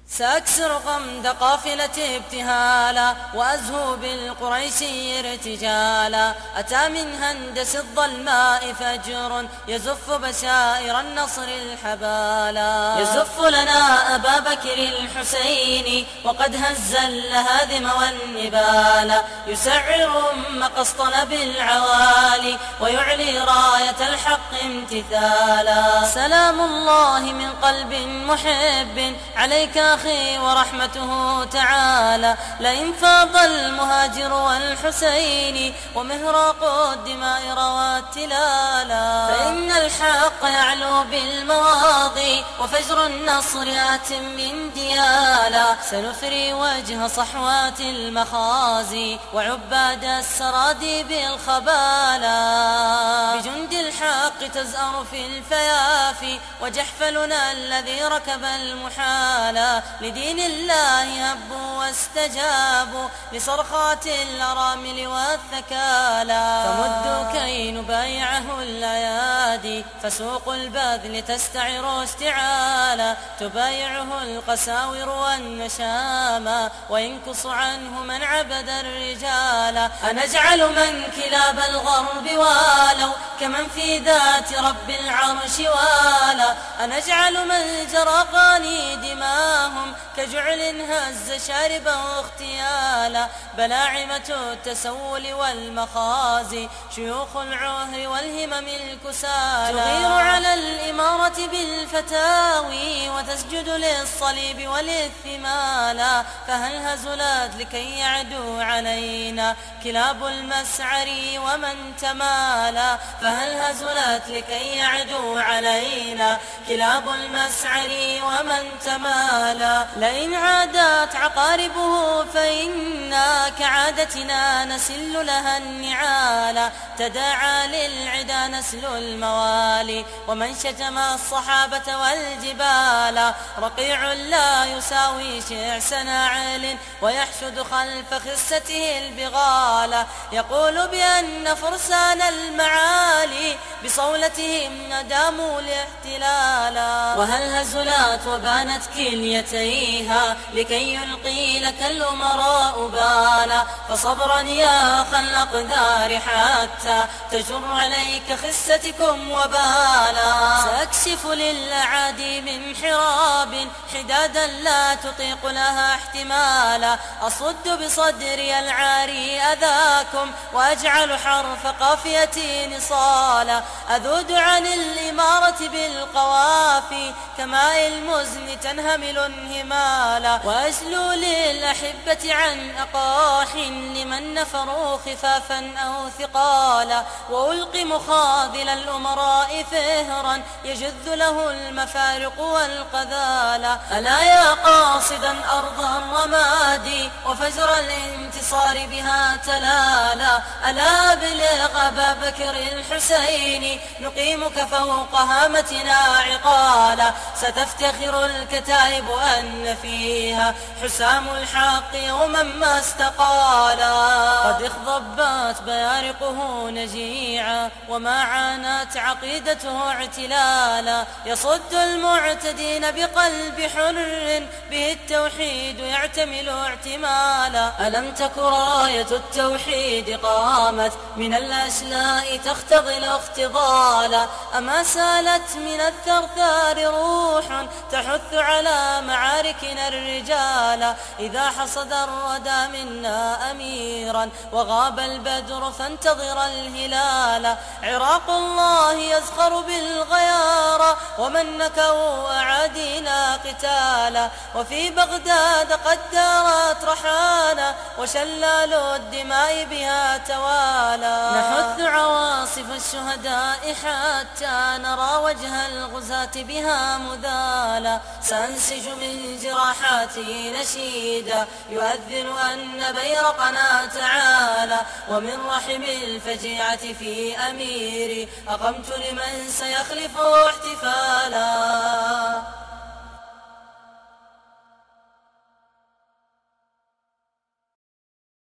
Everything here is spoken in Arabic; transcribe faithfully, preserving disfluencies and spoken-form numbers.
سأكسر غمد قافلة ابتهالا وأزهو بالقريشي ارتجالا. أتى من هندس الظلماء فجر يزف بشائر النصر الحبالا. يزف لنا أبا بكر الحسين وقد هز اللهاذم والنبالا. يسعر أم قسطن بالعوالي ويعلي راية الحق امتثالا. سلام الله من قلب محب عليك أخي ورحمته تعالى. لئن فاض المهاجر والحسين ومهراق الدماء روى التلالا. فإن الحق يعلو بالمواضي وفجر النصر آت من ديالا. سنثري وجه صحوات المخازي وعباد السرادي بالخبالا. بجند الحق تزأر في الفيافي وجحفلنا الذي ركب المحالا. لدين الله هبوا واستجابوا لصرخات الأرامل والثكالى. فمدوا كي نبايعه الأيادي فسوق البذل تستعر اشتعالا. تبايعه القساور والنشاما وينكص عنه من عبد الرجال. أنجعل من كلاب الغرب والوا كمن في ذات رب العرش والا. أنجعل من جرى غاني دماهم كجعل هز شاربا واغتيالا. بلاعمة التسول والمخازي شيوخ العهر والهمم الكسالى. تغير على الإمارة بالفتاوي وتسجد للصليب والاثمالا. فهل هزلت لكي يعدو علينا كلاب المسعر ومن تمالا. فهل هزلت لكي يعدو علينا كلاب المسعر ومن تمالا. لئن عادت عقاربه فإنا كعادتنا نسل لها النعالا. تداعى للعدا نسل الموالي ومن شتم الصحابة والجبال. رقيع لا يساوي شعس ناعل ويحشد خلف خسته البغال. يقول بأن فرسان المعالي بصولتهم نداموا الاحتلالا. وهل هزلت وبانت كليتيها لكي يلقي لك الأمراء بالا. فصبرا يا أخا الأقدار حتى تجر عليك خستكم وبالا. سأكشف للأعادي من حراب حدادا لا تطيق لها احتمالا. أصد بصدري العاري أذاكم وأجعل حرف قافيتي نصالا. أذود عن الإمارة بالقوافي كماء المزن تنهمل انهمالا. وأجلو للأحبة عن أقاح لمن نفروا خفافا أو ثقالا. وألقي مخاذل الأمراء فهرا يجذ له المفارق والقذالا. ألا يا قاصدا أرض الرماد وفجر الانتصار بها تلالا. ألا بلغ أبا بكر الحسين نقيمك فوق هامتنا عقالا. ستفتخر الكتائب أن فيها حسام الحق يوما ما استقالا. قد اخضبت بيارقه نجيعا وما عانت عقيدته اعتلالا. يصد المعتدين بقلب حر به التوحيد يعتمل اعتمالا. ألم تك راية التوحيد قامت من الأشلاء تختضل اختضالا. أما سالت من الثرثار روح تحث على معاركنا الرجال. إذا حصد الردى منا أميرا وغاب البدر فانتظر الهلال. عراق الله يزخر بالغيارى ومن نكوا أعادينا قتالا. وفي بغداد قد دارت رحانا وشلال الدماء بها توالى. نحث عواصف الشهداء حتى نرى وجه الغزاة بها مذالا. سأنسج من جراحاتي نشيدا يؤذن أن بيرقنا تعالى. ومن رحم الفجيعة في أميري أقمت لمن سيخلف احتفالا.